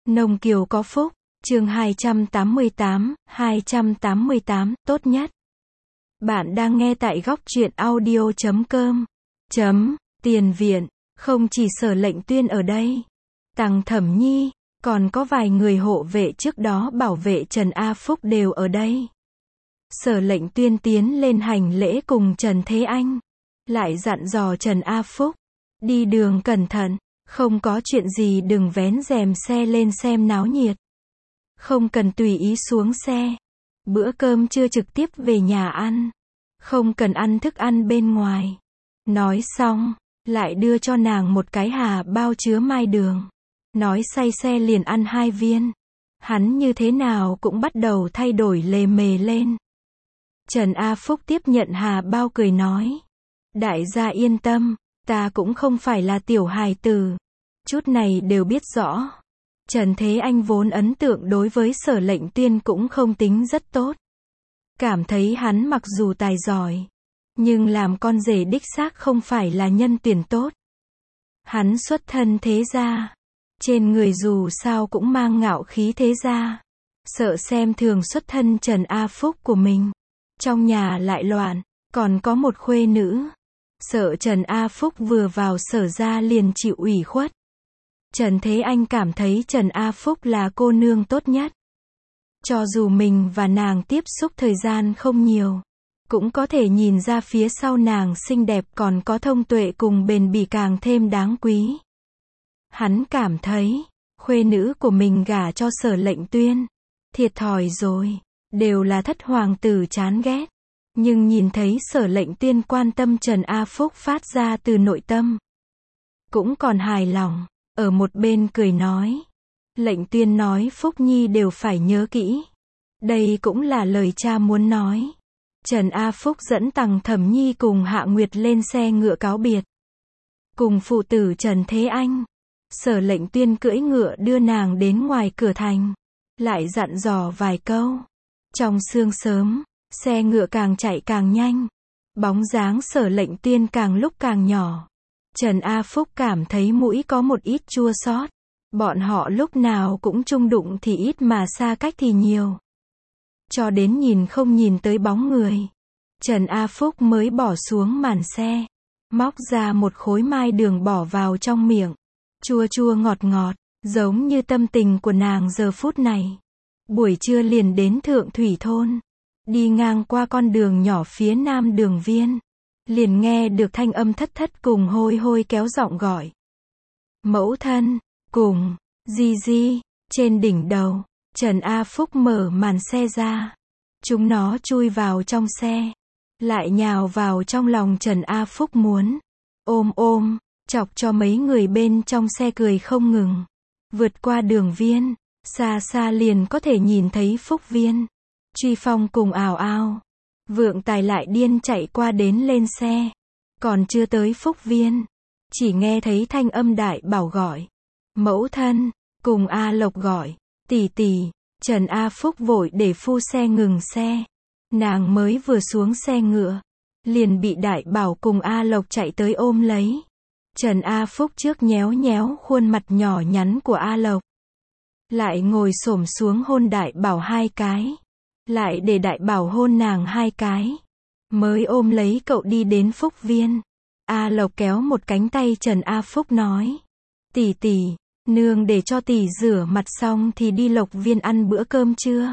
Nông Kiều có phúc, chương 288, tốt nhất. Bạn đang nghe tại góc truyện audio.com. Tiền viện, không chỉ Sở Lệnh Tuyên ở đây. Tằng Thẩm Nhi, còn có vài người hộ vệ trước đó bảo vệ Trần A Phúc đều ở đây. Sở Lệnh Tuyên tiến lên hành lễ cùng Trần Thế Anh. Lại dặn dò Trần A Phúc, đi đường cẩn thận, không có chuyện gì đừng vén rèm xe lên xem náo nhiệt. Không cần tùy ý xuống xe. Bữa cơm trưa trực tiếp về nhà ăn. Không cần ăn thức ăn bên ngoài. Nói xong, lại đưa cho nàng một cái hà bao chứa mai đường. Nói say xe liền ăn 2 viên. Hắn như thế nào cũng bắt đầu thay đổi lề mề lên. Trần A Phúc tiếp nhận hà bao cười nói. Đại gia yên tâm, ta cũng không phải là tiểu hài tử. Chút này đều biết rõ. Trần Thế Anh vốn ấn tượng đối với Sở Lệnh Tuyên cũng không tính rất tốt. Cảm thấy hắn mặc dù tài giỏi, nhưng làm con rể đích xác không phải là nhân tuyển tốt. Hắn xuất thân thế gia, trên người dù sao cũng mang ngạo khí thế gia. Sợ xem thường xuất thân Trần A Phúc của mình. Trong nhà lại loạn, còn có một khuê nữ. Sợ Trần A Phúc vừa vào Sở gia liền chịu ủy khuất. Trần Thế Anh cảm thấy Trần A Phúc là cô nương tốt nhất. Cho dù mình và nàng tiếp xúc thời gian không nhiều, cũng có thể nhìn ra phía sau nàng xinh đẹp còn có thông tuệ cùng bền bỉ càng thêm đáng quý. Hắn cảm thấy, khuê nữ của mình gả cho Sở Lệnh Tuyên. Thiệt thòi rồi, đều là thất hoàng tử chán ghét. Nhưng nhìn thấy Sở Lệnh Tuyên quan tâm Trần A Phúc phát ra từ nội tâm. Cũng còn hài lòng. Ở một bên cười nói. Lệnh Tuyên nói Phúc Nhi đều phải nhớ kỹ. Đây cũng là lời cha muốn nói. Trần A Phúc dẫn Tằng Thẩm Nhi cùng Hạ Nguyệt lên xe ngựa cáo biệt. Cùng phụ tử Trần Thế Anh. Sở Lệnh Tuyên cưỡi ngựa đưa nàng đến ngoài cửa thành. Lại dặn dò vài câu. Trong sương sớm, xe ngựa càng chạy càng nhanh. Bóng dáng Sở Lệnh Tuyên càng lúc càng nhỏ. Trần A Phúc cảm thấy mũi có một ít chua xót. Bọn họ lúc nào cũng chung đụng thì ít mà xa cách thì nhiều. Cho đến nhìn không nhìn tới bóng người. Trần A Phúc mới bỏ xuống màn xe. Móc ra một khối mai đường bỏ vào trong miệng. Chua chua ngọt ngọt, giống như tâm tình của nàng giờ phút này. Buổi trưa liền đến Thượng Thủy Thôn. Đi ngang qua con đường nhỏ phía nam đường viên. Liền nghe được thanh âm thất thất cùng hôi hôi kéo giọng gọi. Mẫu thân, cùng, di di, trên đỉnh đầu, Trần A Phúc mở màn xe ra. Chúng nó chui vào trong xe. Lại nhào vào trong lòng Trần A Phúc muốn. Ôm, chọc cho mấy người bên trong xe cười không ngừng. Vượt qua đường viên, xa xa liền có thể nhìn thấy Phúc Viên. Truy Phong cùng ào ào. Vượng Tài lại điên chạy qua đến lên xe. Còn chưa tới Phúc Viên. Chỉ nghe thấy thanh âm Đại Bảo gọi. Mẫu thân, cùng A Lộc gọi. Tỷ tỷ. Trần A Phúc vội để phu xe ngừng xe. Nàng mới vừa xuống xe ngựa. Liền bị Đại Bảo cùng A Lộc chạy tới ôm lấy. Trần A Phúc trước nhéo nhéo khuôn mặt nhỏ nhắn của A Lộc. Lại ngồi xổm xuống hôn Đại Bảo 2 cái. Lại để Đại Bảo hôn nàng 2 cái. Mới ôm lấy cậu đi đến Phúc Viên. A Lộc kéo một cánh tay Trần A Phúc nói. Tỷ tỷ, nương để cho tỷ rửa mặt xong thì đi Lộc Viên ăn bữa cơm trưa.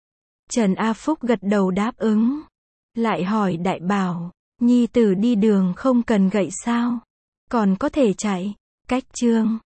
Trần A Phúc gật đầu đáp ứng. Lại hỏi Đại Bảo, nhi tử đi đường không cần gậy sao? Còn có thể chạy. Cách chương